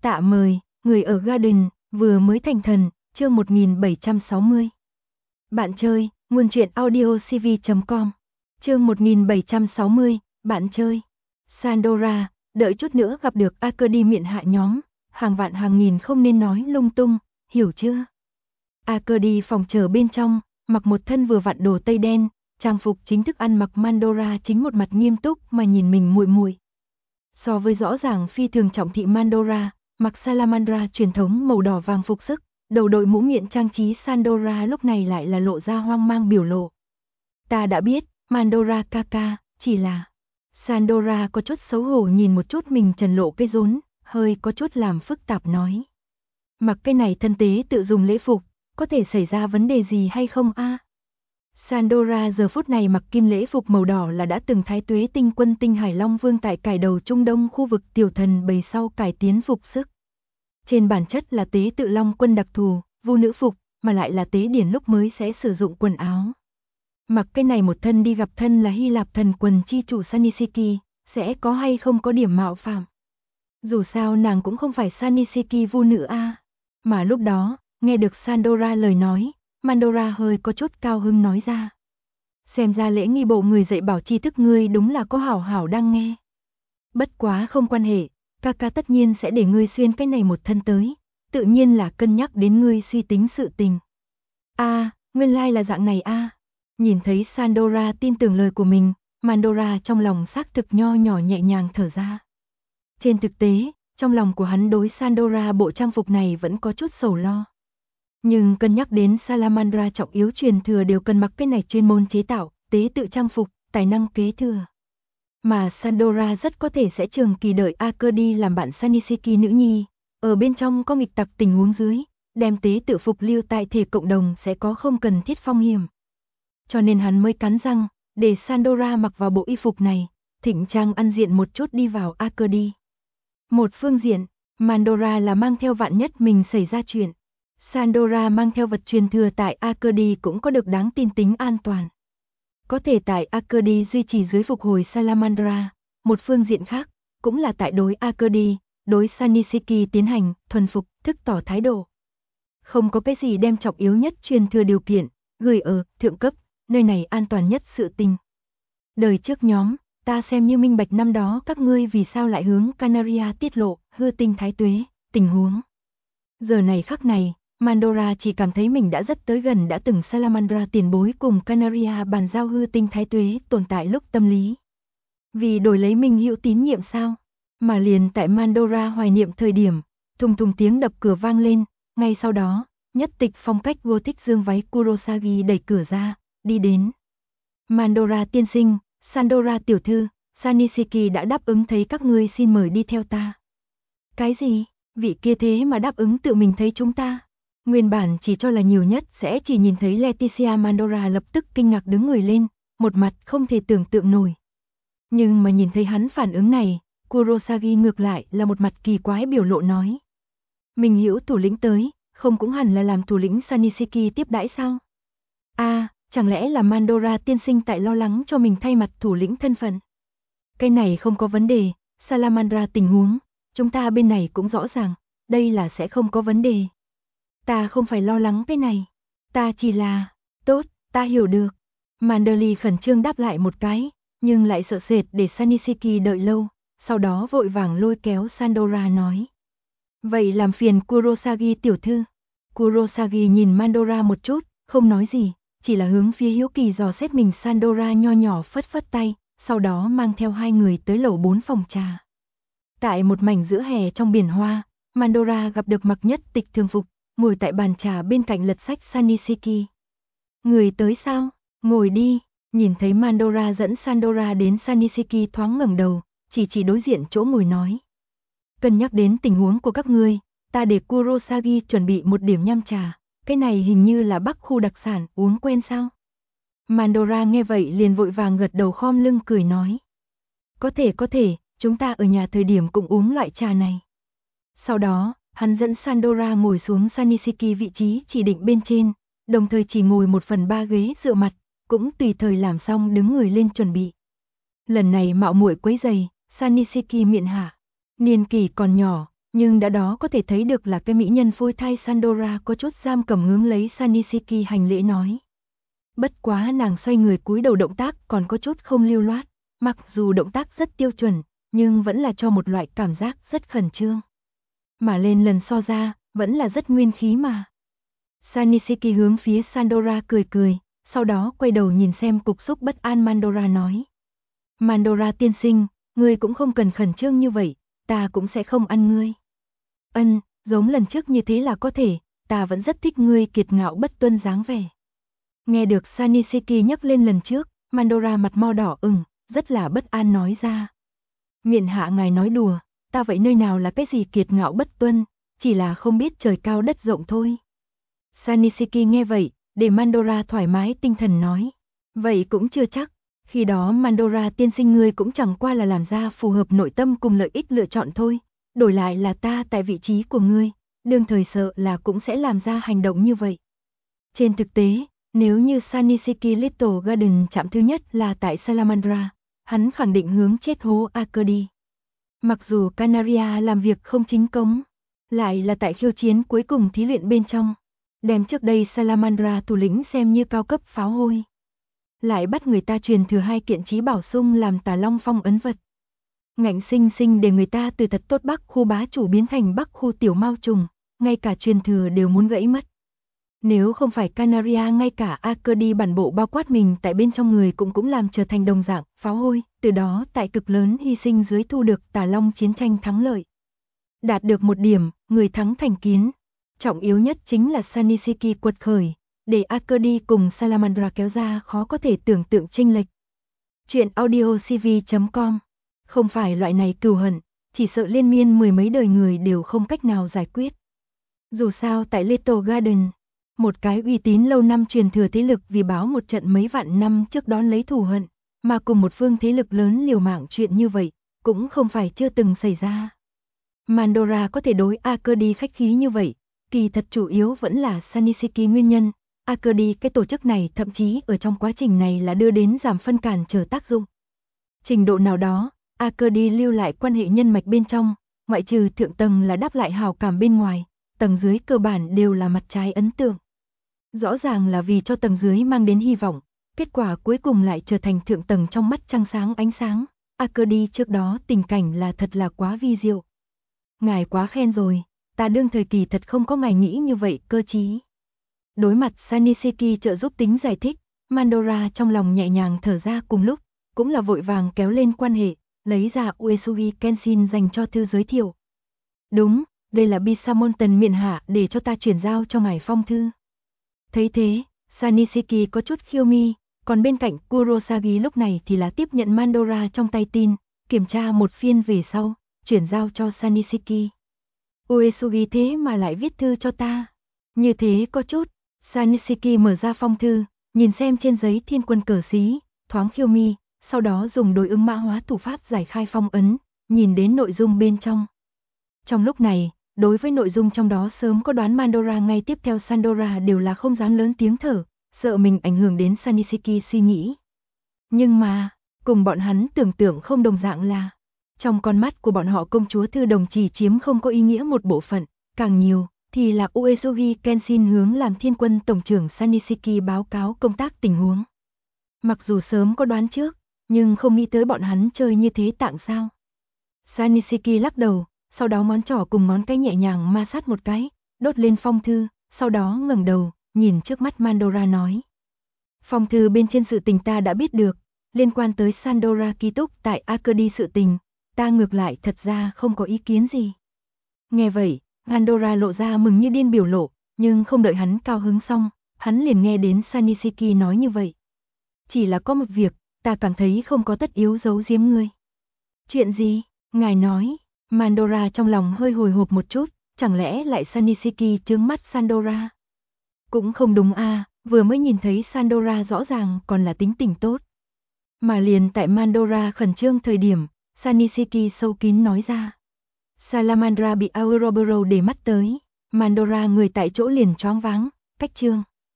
Tạ mời, người ở Garden, vừa mới thành thần, chương 1760. Bạn chơi, nguồn truyện audiocv.com. Chương 1760, bạn chơi. Sandora, đợi chút nữa gặp được Arcady miệng hạ nhóm, hàng vạn hàng nghìn không nên nói lung tung, hiểu chưa? Arcady phòng chờ bên trong, mặc một thân vừa vặn đồ tây đen, trang phục chính thức ăn mặc Mandora chính một mặt nghiêm túc mà nhìn mình muội muội. So với rõ ràng phi thường trọng thị Mandora, mặc Salamandra truyền thống màu đỏ vàng phục sức, đầu đội mũ miệng trang trí Sandora lúc này lại là lộ ra hoang mang biểu lộ. Ta đã biết, Mandora ca, chỉ là... Sandora có chút xấu hổ nhìn một chút mình trần lộ cái rốn, hơi có chút làm phức tạp nói. Mặc cái này thân tế tự dùng lễ phục, có thể xảy ra vấn đề gì hay không a? Sandora giờ phút này mặc kim lễ phục màu đỏ là đã từng thái tuế tinh quân tinh Hải Long Vương tại cải đầu Trung Đông khu vực tiểu thần bầy sau cải tiến phục sức. Trên bản chất là tế tự Long quân đặc thù, vu nữ phục, mà lại là tế điển lúc mới sẽ sử dụng quần áo. Mặc cái này một thân đi gặp thân là Hy Lạp thần quần chi chủ Sanisiki, sẽ có hay không có điểm mạo phạm. Dù sao nàng cũng không phải Sanisiki vu nữ a. Mà lúc đó, nghe được Sandora lời nói, Mandora hơi có chút cao hứng nói ra. Xem ra lễ nghi bộ người dạy bảo tri thức ngươi đúng là có hảo hảo đang nghe. Bất quá không quan hệ, ca tất nhiên sẽ để ngươi xuyên cái này một thân tới, tự nhiên là cân nhắc đến ngươi suy tính sự tình. Nguyên lai là dạng này a. Nhìn thấy Sandora tin tưởng lời của mình, Mandora trong lòng xác thực nho nhỏ nhẹ nhàng thở ra. Trên thực tế, trong lòng của hắn đối Sandora bộ trang phục này vẫn có chút sầu lo. Nhưng cân nhắc đến Salamandra trọng yếu truyền thừa đều cần mặc cái này chuyên môn chế tạo, tế tự trang phục, tài năng kế thừa. Mà Sandora rất có thể sẽ trường kỳ đợi Arcady làm bạn Sanisiki nữ nhi, ở bên trong có nghịch tặc tình huống dưới, đem tế tự phục lưu tại thể cộng đồng sẽ có không cần thiết phong hiểm. Cho nên hắn mới cắn răng, để Sandora mặc vào bộ y phục này, thỉnh trang ăn diện một chút đi vào Arcady. Một phương diện, Mandora là mang theo vạn nhất mình xảy ra chuyện. Sandora mang theo vật truyền thừa tại Arcady cũng có được đáng tin tính an toàn. Có thể tại Arcady duy trì dưới phục hồi Salamandra, một phương diện khác, cũng là tại đối Arcady, đối Sanisiki tiến hành, thuần phục, thức tỏ thái độ. Không có cái gì đem trọng yếu nhất truyền thừa điều kiện, gửi ở, thượng cấp, nơi này an toàn nhất sự tình. Đời trước nhóm, ta xem như minh bạch năm đó các ngươi vì sao lại hướng Canaria tiết lộ, hư tinh thái tuế, tình huống. Giờ này khắc này, Mandora chỉ cảm thấy mình đã rất tới gần đã từng Salamandra tiền bối cùng Canaria bàn giao hư tinh thái tuế tồn tại lúc tâm lý. Vì đổi lấy mình hữu tín nhiệm sao? Mà liền tại Mandora hoài niệm thời điểm, thùng thùng tiếng đập cửa vang lên, ngay sau đó, nhất tịch phong cách Gothic dương váy Kurosagi đẩy cửa ra, đi đến. Mandora tiên sinh, Sandora tiểu thư, Sanisiki đã đáp ứng thấy các ngươi xin mời đi theo ta. Cái gì? Vị kia thế mà đáp ứng tự mình thấy chúng ta? Nguyên bản chỉ cho là nhiều nhất sẽ chỉ nhìn thấy Leticia. Mandora lập tức kinh ngạc đứng người lên, một mặt không thể tưởng tượng nổi. Nhưng mà nhìn thấy hắn phản ứng này, Kurosagi ngược lại là một mặt kỳ quái biểu lộ nói. Mình hiểu thủ lĩnh tới, không cũng hẳn là làm thủ lĩnh Sanisiki tiếp đãi sao? Chẳng lẽ là Mandora tiên sinh tại lo lắng cho mình thay mặt thủ lĩnh thân phận? Cái này không có vấn đề, Salamandra tình huống, chúng ta bên này cũng rõ ràng, đây là sẽ không có vấn đề. Ta không phải lo lắng cái này, ta chỉ là, tốt, ta hiểu được. Manderly khẩn trương đáp lại một cái, nhưng lại sợ sệt để Sanisiki đợi lâu, sau đó vội vàng lôi kéo Sandora nói. Vậy làm phiền Kurosagi tiểu thư. Kurosagi nhìn Mandora một chút, không nói gì, chỉ là hướng phía hiếu kỳ dò xét mình. Sandora nho nhỏ phất phất tay, sau đó mang theo hai người tới lầu 4 phòng trà. Tại một mảnh giữa hè trong biển hoa, Mandora gặp được mặc nhất tịch thường phục, ngồi tại bàn trà bên cạnh lật sách Sanisiki. Người tới sao? Ngồi đi. Nhìn thấy Mandora dẫn Sandora đến, Sanisiki thoáng ngẩng đầu, chỉ đối diện chỗ ngồi nói. Cân nhắc đến tình huống của các ngươi, ta để Kurosagi chuẩn bị một điểm nham trà, cái này hình như là Bắc khu đặc sản, uống quen sao? Mandora nghe vậy liền vội vàng gật đầu khom lưng cười nói. Có thể, chúng ta ở nhà thời điểm cũng uống loại trà này. Sau đó, hắn dẫn Sandora ngồi xuống Sanisiki vị trí chỉ định bên trên, đồng thời chỉ ngồi 1/3 ghế dựa mặt, cũng tùy thời làm xong đứng người lên chuẩn bị. Lần này mạo muội quấy giày, Sanisiki miệng hạ. Niên kỷ còn nhỏ, Nhưng đã đó có thể thấy được là cái mỹ nhân phôi thai Sandora có chút giam cầm hướng lấy Sanisiki hành lễ nói. Bất quá nàng xoay người cúi đầu động tác còn có chút không lưu loát, mặc dù động tác rất tiêu chuẩn, nhưng vẫn là cho một loại cảm giác rất khẩn trương. Mà lên lần so ra, vẫn là rất nguyên khí mà. Sanisiki hướng phía Sandora cười cười, sau đó quay đầu nhìn xem cục xúc bất an Mandora nói. Mandora tiên sinh, ngươi cũng không cần khẩn trương như vậy, ta cũng sẽ không ăn ngươi. Giống lần trước như thế là có thể, ta vẫn rất thích ngươi kiệt ngạo bất tuân dáng vẻ. Nghe được Sanisiki nhắc lên lần trước, Mandora mặt mo đỏ ửng, rất là bất an nói ra. Miện hạ ngài nói đùa, ta vậy nơi nào là cái gì kiệt ngạo bất tuân, chỉ là không biết trời cao đất rộng thôi. Sanisiki nghe vậy, để Mandora thoải mái tinh thần nói. Vậy cũng chưa chắc, khi đó Mandora tiên sinh ngươi cũng chẳng qua là làm ra phù hợp nội tâm cùng lợi ích lựa chọn thôi. Đổi lại là ta tại vị trí của ngươi, đương thời sợ là cũng sẽ làm ra hành động như vậy. Trên thực tế, nếu như Sanisiki Little Garden chạm thứ nhất là tại Salamandra, hắn khẳng định hướng chết hố Arcady. Mặc dù Canaria làm việc không chính cống, lại là tại khiêu chiến cuối cùng thí luyện bên trong, đem trước đây Salamandra thủ lĩnh xem như cao cấp pháo hôi. Lại bắt người ta truyền thừa 2 kiện chí bảo sung làm Tà Long phong ấn vật. Ngạnh sinh sinh để người ta từ thật tốt Bắc khu bá chủ biến thành Bắc khu tiểu mao trùng, ngay cả truyền thừa đều muốn gãy mất. Nếu không phải Canaria ngay cả Arcady bản bộ bao quát mình tại bên trong người cũng làm trở thành đồng dạng pháo hôi, từ đó tại cực lớn hy sinh dưới thu được Tà Long chiến tranh thắng lợi. Đạt được một điểm, người thắng thành kiến. Trọng yếu nhất chính là Sanisiki quật khởi, để Arcady cùng Salamandra kéo ra khó có thể tưởng tượng chênh lệch. Chuyện audiocv.com. Không phải loại này cừu hận, chỉ sợ liên miên mười mấy đời người đều không cách nào giải quyết. Dù sao tại Little Garden, một cái uy tín lâu năm truyền thừa thế lực vì báo một trận mấy vạn năm trước đón lấy thù hận, mà cùng một phương thế lực lớn liều mạng chuyện như vậy, cũng không phải chưa từng xảy ra. Mandora có thể đối Arcady khách khí như vậy, kỳ thật chủ yếu vẫn là Sanisiki nguyên nhân. Arcady cái tổ chức này thậm chí ở trong quá trình này là đưa đến giảm phân cản trở tác dụng. Trình độ nào đó, Arcady lưu lại quan hệ nhân mạch bên trong, ngoại trừ thượng tầng là đáp lại hào cảm bên ngoài, tầng dưới cơ bản đều là mặt trái ấn tượng. Rõ ràng là vì cho tầng dưới mang đến hy vọng, kết quả cuối cùng lại trở thành thượng tầng trong mắt trăng sáng ánh sáng. Arcady trước đó tình cảnh là thật là quá vi diệu. Ngài quá khen rồi, ta đương thời kỳ thật không có ngài nghĩ như vậy cơ chí. Đối mặt Sanisiki trợ giúp tính giải thích, Mandora trong lòng nhẹ nhàng thở ra cùng lúc, cũng là vội vàng kéo lên quan hệ, lấy ra Uesugi Kenshin dành cho thư giới thiệu. Đúng, đây là Bisamonten miện hạ để cho ta chuyển giao cho ngài phong thư. Thấy thế, Sanisiki có chút khiêu mi, còn bên cạnh Kurosagi lúc này thì là tiếp nhận Mandora trong tay tin, kiểm tra một phiên về sau, chuyển giao cho Sanisiki. Uesugi thế mà lại viết thư cho ta. Như thế có chút, Sanisiki mở ra phong thư, nhìn xem trên giấy thiên quân cờ xí, thoáng khiêu mi, sau đó dùng đối ứng mã hóa thủ pháp giải khai phong ấn, nhìn đến nội dung bên trong. Trong lúc này, đối với nội dung trong đó sớm có đoán Mandora ngay tiếp theo Sandora đều là không dám lớn tiếng thở, sợ mình ảnh hưởng đến Sanisiki suy nghĩ. Nhưng mà, cùng bọn hắn tưởng tượng không đồng dạng là, trong con mắt của bọn họ công chúa thư đồng chỉ chiếm không có ý nghĩa một bộ phận, càng nhiều thì là Uesugi Kenshin hướng làm thiên quân tổng trưởng Sanisiki báo cáo công tác tình huống. Mặc dù sớm có đoán trước, nhưng không nghĩ tới bọn hắn chơi như thế tạng sao. Sanisiki lắc đầu, sau đó ngón trỏ cùng ngón cái nhẹ nhàng ma sát một cái, đốt lên phong thư, sau đó ngẩng đầu, nhìn trước mắt Mandora nói. Phong thư bên trên sự tình ta đã biết được, liên quan tới Sandora ký túc tại Arcady sự tình, ta ngược lại thật ra không có ý kiến gì. Nghe vậy, Mandora lộ ra mừng như điên biểu lộ, nhưng không đợi hắn cao hứng xong, hắn liền nghe đến Sanisiki nói như vậy. Chỉ là có một việc, ta cảm thấy không có tất yếu giấu giếm ngươi. Chuyện gì? Ngài nói. Mandora trong lòng hơi hồi hộp một chút, chẳng lẽ lại Sanisiki trướng mắt Sandora? Cũng không đúng a, vừa mới nhìn thấy Sandora rõ ràng còn là tính tình tốt. Mà liền tại Mandora khẩn trương thời điểm, Sanisiki sâu kín nói ra. Salamandra bị Ouroboros để mắt tới, Mandora người tại chỗ liền choáng váng, cách trương.